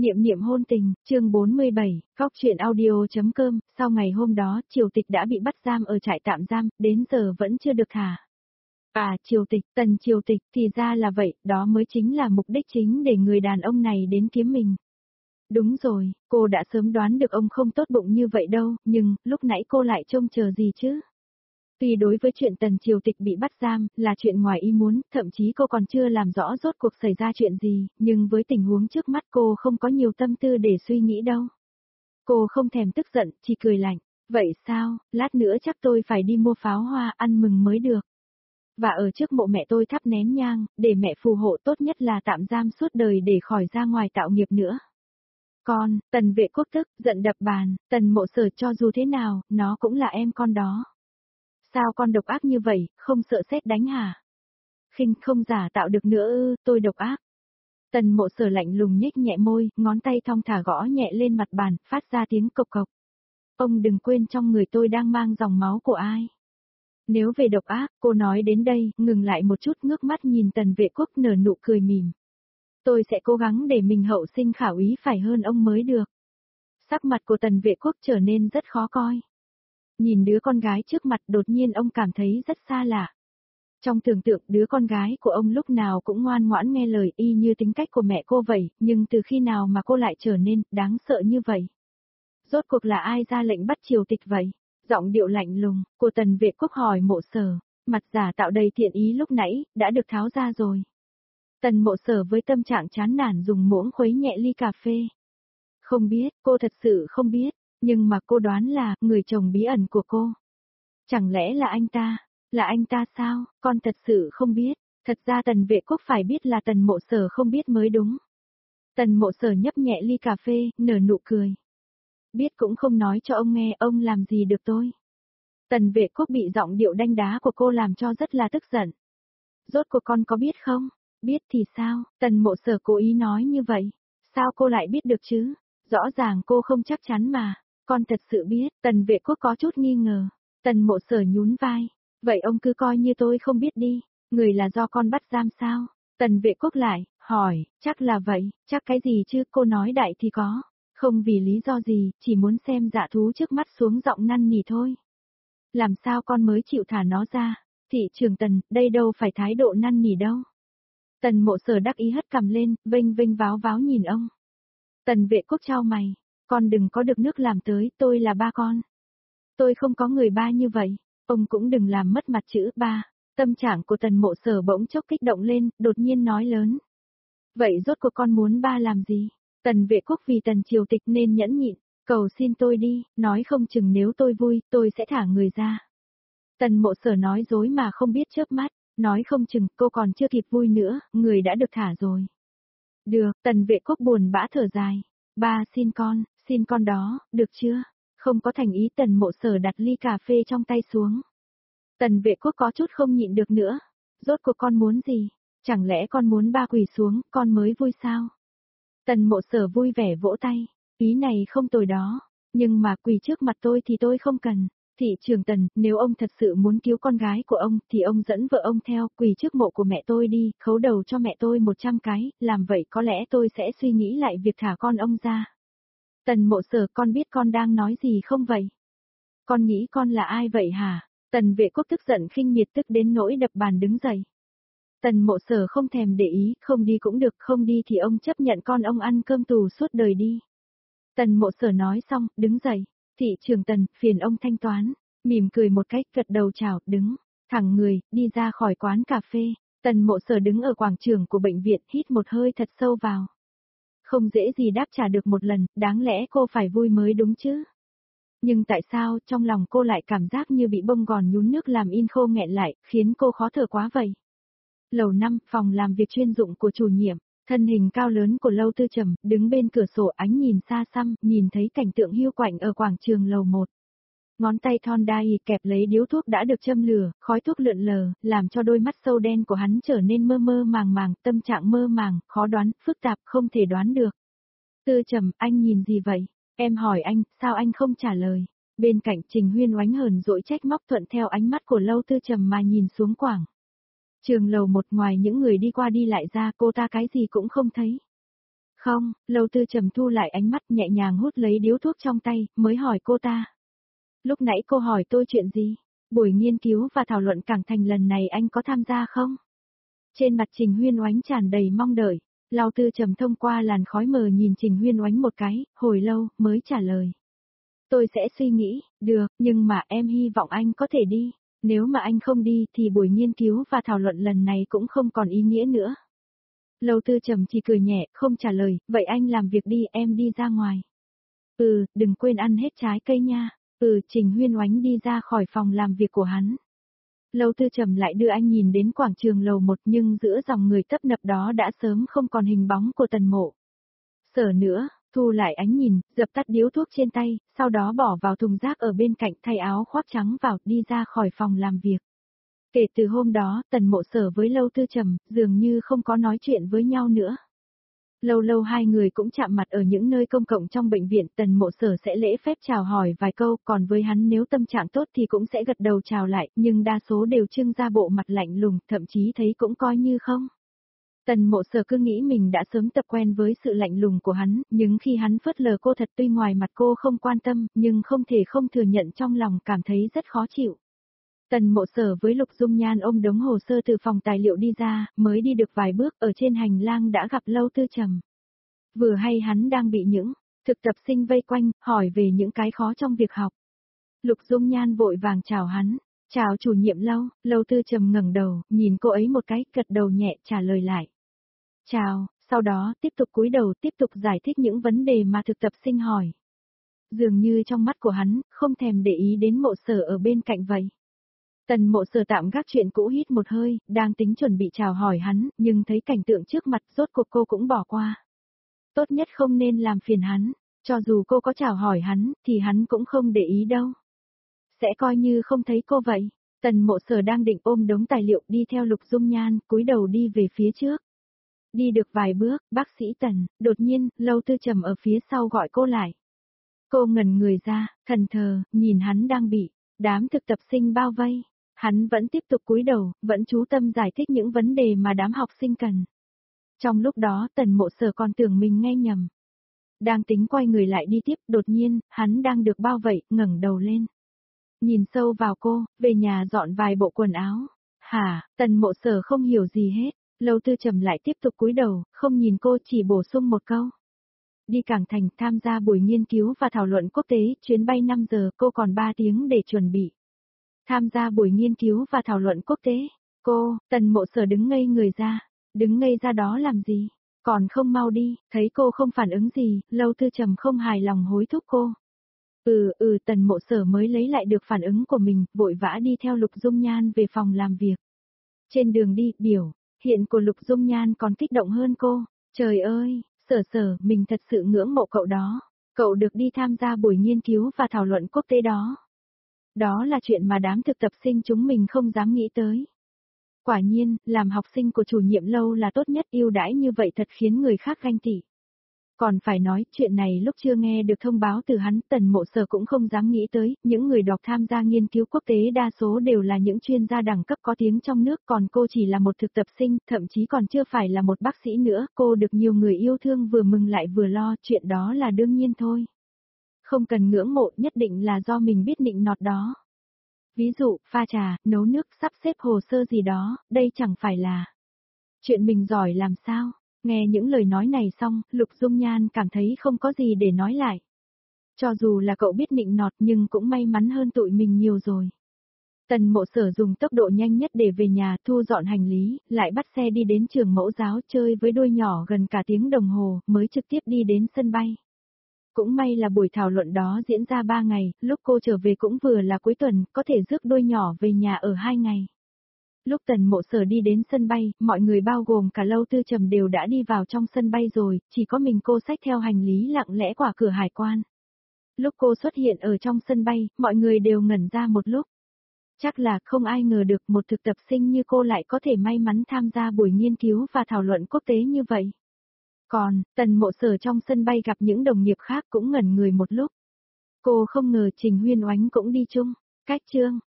Niệm niệm hôn tình, chương 47, Cóc truyện audio.com, sau ngày hôm đó, Triều Tịch đã bị bắt giam ở trại tạm giam, đến giờ vẫn chưa được thả. À, Triều Tịch, Tần Triều Tịch, thì ra là vậy, đó mới chính là mục đích chính để người đàn ông này đến kiếm mình. Đúng rồi, cô đã sớm đoán được ông không tốt bụng như vậy đâu, nhưng, lúc nãy cô lại trông chờ gì chứ? Tuy đối với chuyện Tần Triều Tịch bị bắt giam, là chuyện ngoài ý muốn, thậm chí cô còn chưa làm rõ rốt cuộc xảy ra chuyện gì, nhưng với tình huống trước mắt cô không có nhiều tâm tư để suy nghĩ đâu. Cô không thèm tức giận, chỉ cười lạnh. Vậy sao, lát nữa chắc tôi phải đi mua pháo hoa ăn mừng mới được. Và ở trước mộ mẹ tôi thắp nén nhang, để mẹ phù hộ tốt nhất là tạm giam suốt đời để khỏi ra ngoài tạo nghiệp nữa. Con, Tần Vệ Quốc tức, giận đập bàn, Tần Mộ Sở cho dù thế nào, nó cũng là em con đó. Sao con độc ác như vậy, không sợ sét đánh hả? Khinh không giả tạo được nữa ư, tôi độc ác. Tần Mộ Sở lạnh lùng nhếch nhẹ môi, ngón tay thong thả gõ nhẹ lên mặt bàn, phát ra tiếng cộc cộc. Ông đừng quên trong người tôi đang mang dòng máu của ai. Nếu về độc ác, cô nói đến đây, ngừng lại một chút ngước mắt nhìn Tần Vệ Quốc nở nụ cười mỉm. Tôi sẽ cố gắng để mình hậu sinh khả úy phải hơn ông mới được. Sắc mặt của Tần Vệ Quốc trở nên rất khó coi. Nhìn đứa con gái trước mặt đột nhiên ông cảm thấy rất xa lạ. Trong tưởng tượng đứa con gái của ông lúc nào cũng ngoan ngoãn nghe lời y như tính cách của mẹ cô vậy, nhưng từ khi nào mà cô lại trở nên đáng sợ như vậy? Rốt cuộc là ai ra lệnh bắt Triều Tịch vậy? Giọng điệu lạnh lùng của Tần Vệ Quốc hỏi Mộ Sở, mặt giả tạo đầy thiện ý lúc nãy, đã được tháo ra rồi. Tần Mộ Sở với tâm trạng chán nản dùng muỗng khuấy nhẹ ly cà phê. Không biết, cô thật sự không biết, nhưng mà cô đoán là người chồng bí ẩn của cô. Chẳng lẽ là anh ta? Là anh ta sao? Con thật sự không biết. Thật ra Tần Vệ Quốc phải biết là Tần Mộ Sở không biết mới đúng. Tần Mộ Sở nhấp nhẹ ly cà phê, nở nụ cười. Biết cũng không nói cho ông nghe, ông làm gì được tôi. Tần Vệ Quốc bị giọng điệu đanh đá của cô làm cho rất là tức giận. Rốt cuộc con có biết không? Biết thì sao? Tần Mộ Sở cố ý nói như vậy. Sao cô lại biết được chứ? Rõ ràng cô không chắc chắn mà. Con thật sự biết, Tần Vệ Quốc có chút nghi ngờ. Tần Mộ Sở nhún vai. Vậy ông cứ coi như tôi không biết đi. Người là do con bắt giam sao? Tần Vệ Quốc lại, hỏi, chắc là vậy, chắc cái gì chứ, cô nói đại thì có. Không vì lý do gì, chỉ muốn xem dạ thú trước mắt xuống giọng năn nỉ thôi. Làm sao con mới chịu thả nó ra? Thị trường Tần, đây đâu phải thái độ năn nỉ đâu. Tần Mộ Sở đắc ý hất cằm lên, vênh vênh váo váo nhìn ông. Tần Vệ Quốc chau mày, con đừng có được nước làm tới, tôi là ba con. Tôi không có người ba như vậy, ông cũng đừng làm mất mặt chữ ba. Tâm trạng của Tần Mộ Sở bỗng chốc kích động lên, đột nhiên nói lớn. Vậy rốt cuộc con muốn ba làm gì? Tần Vệ Quốc vì Tần Triều Tịch nên nhẫn nhịn, cầu xin tôi đi, nói không chừng nếu tôi vui, tôi sẽ thả người ra. Tần Mộ Sở nói dối mà không biết chớp mắt, nói không chừng cô còn chưa kịp vui nữa, người đã được thả rồi. Được, Tần Vệ Quốc buồn bã thở dài. Ba xin con đó, được chưa? Không có thành ý Tần Mộ Sở đặt ly cà phê trong tay xuống. Tần Vệ Quốc có chút không nhịn được nữa. Rốt cuộc con muốn gì? Chẳng lẽ con muốn ba quỳ xuống, con mới vui sao? Tần Mộ Sở vui vẻ vỗ tay. Ý này không tồi đó. Nhưng mà quỳ trước mặt tôi thì tôi không cần. Thị trường Tần, nếu ông thật sự muốn cứu con gái của ông thì ông dẫn vợ ông theo, quỳ trước mộ của mẹ tôi đi, khấu đầu cho mẹ tôi 100 cái, làm vậy có lẽ tôi sẽ suy nghĩ lại việc thả con ông ra. Tần Mộ Sở, con biết con đang nói gì không vậy? Con nghĩ con là ai vậy hả? Tần Vệ Quốc tức giận khinh miệt tức đến nỗi đập bàn đứng dậy. Tần Mộ Sở không thèm để ý, không đi cũng được, không đi thì ông chấp nhận con ông ăn cơm tù suốt đời đi. Tần Mộ Sở nói xong, đứng dậy. Thị trường Tần, phiền ông thanh toán. Mỉm cười một cách, gật đầu chào, đứng, thẳng người, đi ra khỏi quán cà phê. Tần Mộ Sở đứng ở quảng trường của bệnh viện, hít một hơi thật sâu vào. Không dễ gì đáp trả được một lần, đáng lẽ cô phải vui mới đúng chứ. Nhưng tại sao trong lòng cô lại cảm giác như bị bông gòn nhún nước làm in khô nghẹn lại, khiến cô khó thở quá vậy? Lầu 5, phòng làm việc chuyên dụng của chủ nhiệm, thân hình cao lớn của Lâu Tư Trầm, đứng bên cửa sổ ánh nhìn xa xăm, nhìn thấy cảnh tượng hiu quạnh ở quảng trường lầu 1. Ngón tay thon đai kẹp lấy điếu thuốc đã được châm lửa, khói thuốc lượn lờ, làm cho đôi mắt sâu đen của hắn trở nên mơ mơ màng màng, tâm trạng mơ màng, khó đoán, phức tạp, không thể đoán được. Tư Trầm, anh nhìn gì vậy? Em hỏi anh, sao anh không trả lời? Bên cạnh Trình Huyên oánh hờn dỗi trách móc thuận theo ánh mắt của Lâu Tư Trầm mà nhìn xuống quảng trường lầu 1, ngoài những người đi qua đi lại ra cô ta cái gì cũng không thấy. Không, Lâu Tư Trầm thu lại ánh mắt nhẹ nhàng hút lấy điếu thuốc trong tay, mới hỏi cô ta. Lúc nãy cô hỏi tôi chuyện gì? Buổi nghiên cứu và thảo luận cảng thành lần này anh có tham gia không? Trên mặt Trình Huyên Oánh tràn đầy mong đợi. Lâu Tư Trầm thông qua làn khói mờ nhìn Trình Huyên Oánh một cái, hồi lâu, mới trả lời. Tôi sẽ suy nghĩ, được, nhưng mà em hy vọng anh có thể đi. Nếu mà anh không đi thì buổi nghiên cứu và thảo luận lần này cũng không còn ý nghĩa nữa. Lâu Tư Trầm chỉ cười nhẹ, không trả lời, vậy anh làm việc đi, em đi ra ngoài. Đừng quên ăn hết trái cây nha. Trình Huyên Oánh đi ra khỏi phòng làm việc của hắn. Lâu Tư Trầm lại đưa anh nhìn đến quảng trường lầu 1 nhưng giữa dòng người tấp nập đó đã sớm không còn hình bóng của Tần Mộ. Sở nữa, thu lại ánh nhìn, dập tắt điếu thuốc trên tay, sau đó bỏ vào thùng rác ở bên cạnh thay áo khoác trắng vào, đi ra khỏi phòng làm việc. Kể từ hôm đó, Tần Mộ Sở với Lâu Tư Trầm, dường như không có nói chuyện với nhau nữa. Lâu lâu hai người cũng chạm mặt ở những nơi công cộng trong bệnh viện, Tần Mộ Sở sẽ lễ phép chào hỏi vài câu, còn với hắn nếu tâm trạng tốt thì cũng sẽ gật đầu chào lại, nhưng đa số đều trưng ra bộ mặt lạnh lùng, thậm chí thấy cũng coi như không. Tần Mộ Sở cứ nghĩ mình đã sớm tập quen với sự lạnh lùng của hắn, nhưng khi hắn phớt lờ cô thật tuy ngoài mặt cô không quan tâm, nhưng không thể không thừa nhận trong lòng cảm thấy rất khó chịu. Tần Mộ Sở với Lục Dung Nhan ôm đống hồ sơ từ phòng tài liệu đi ra, mới đi được vài bước ở trên hành lang đã gặp Lâu Tư Trầm. Vừa hay hắn đang bị những thực tập sinh vây quanh, hỏi về những cái khó trong việc học. Lục Dung Nhan vội vàng chào hắn, chào chủ nhiệm Lâu. Lâu Tư Trầm ngẩng đầu, nhìn cô ấy một cái, gật đầu nhẹ trả lời lại. Chào, sau đó tiếp tục cúi đầu tiếp tục giải thích những vấn đề mà thực tập sinh hỏi. Dường như trong mắt của hắn, không thèm để ý đến Mộ Sở ở bên cạnh vậy. Tần Mộ Sở tạm gác chuyện cũ hít một hơi, đang tính chuẩn bị chào hỏi hắn, nhưng thấy cảnh tượng trước mặt rốt cuộc cô cũng bỏ qua. Tốt nhất không nên làm phiền hắn, cho dù cô có chào hỏi hắn, thì hắn cũng không để ý đâu. Sẽ coi như không thấy cô vậy. Tần Mộ Sở đang định ôm đống tài liệu đi theo Lục Dung Nhan, cúi đầu đi về phía trước. Đi được vài bước, bác sĩ Tần, đột nhiên, Lâu Tư Trầm ở phía sau gọi cô lại. Cô ngẩn người ra, thần thờ, nhìn hắn đang bị đám thực tập sinh bao vây. Hắn vẫn tiếp tục cúi đầu, vẫn chú tâm giải thích những vấn đề mà đám học sinh cần. Trong lúc đó Tần Mộ Sở còn tưởng mình nghe nhầm. Đang tính quay người lại đi tiếp, đột nhiên, hắn đang được bao vây, ngẩng đầu lên. Nhìn sâu vào cô, về nhà dọn vài bộ quần áo. Hả, Tần Mộ Sở không hiểu gì hết. Lâu Tư Trầm lại tiếp tục cúi đầu, không nhìn cô, chỉ bổ sung một câu. Đi Cảng Thành tham gia buổi nghiên cứu và thảo luận quốc tế, chuyến bay 5 giờ, cô còn 3 tiếng để chuẩn bị. Tham gia buổi nghiên cứu và thảo luận quốc tế. Cô, Tần Mộ Sở đứng ngây người ra. Đứng ngây ra đó làm gì? Còn không mau đi, thấy cô không phản ứng gì, Lâu Tư Trầm không hài lòng hối thúc cô. Tần Mộ Sở mới lấy lại được phản ứng của mình, vội vã đi theo Lục Dung Nhan về phòng làm việc. Trên đường đi, biểu hiện của Lục Dung Nhan còn kích động hơn cô. Trời ơi, Sở, mình thật sự ngưỡng mộ cậu đó. Cậu được đi tham gia buổi nghiên cứu và thảo luận quốc tế đó. Đó là chuyện mà đám thực tập sinh chúng mình không dám nghĩ tới. Quả nhiên, làm học sinh của chủ nhiệm Lâu là tốt nhất, ưu đãi như vậy thật khiến người khác ganh tị. Còn phải nói, chuyện này lúc chưa nghe được thông báo từ hắn, Tần Mộ Sở cũng không dám nghĩ tới, những người đọc tham gia nghiên cứu quốc tế đa số đều là những chuyên gia đẳng cấp có tiếng trong nước, còn cô chỉ là một thực tập sinh, thậm chí còn chưa phải là một bác sĩ nữa, cô được nhiều người yêu thương vừa mừng lại vừa lo, chuyện đó là đương nhiên thôi. Không cần ngưỡng mộ, nhất định là do mình biết nịnh nọt đó. Ví dụ, pha trà, nấu nước, sắp xếp hồ sơ gì đó, đây chẳng phải là chuyện mình giỏi làm sao? Nghe những lời nói này xong, Lục Dung Nhan cảm thấy không có gì để nói lại. Cho dù là cậu biết nịnh nọt nhưng cũng may mắn hơn tụi mình nhiều rồi. Tần Mộ Sở dùng tốc độ nhanh nhất để về nhà, thu dọn hành lý, lại bắt xe đi đến trường mẫu giáo chơi với đôi nhỏ gần cả tiếng đồng hồ, mới trực tiếp đi đến sân bay. Cũng may là buổi thảo luận đó diễn ra 3 ngày, lúc cô trở về cũng vừa là cuối tuần, có thể rước đôi nhỏ về nhà ở 2 ngày. Lúc Tần Mộ Sở đi đến sân bay, mọi người bao gồm cả Lâu Tư Trầm đều đã đi vào trong sân bay rồi, chỉ có mình cô xách theo hành lý lặng lẽ qua cửa hải quan. Lúc cô xuất hiện ở trong sân bay, mọi người đều ngẩn ra một lúc. Chắc là không ai ngờ được một thực tập sinh như cô lại có thể may mắn tham gia buổi nghiên cứu và thảo luận quốc tế như vậy. Còn, Tần Mộ Sở trong sân bay gặp những đồng nghiệp khác cũng ngẩn người một lúc. Cô không ngờ Trình Huyên Oánh cũng đi chung. Cách chương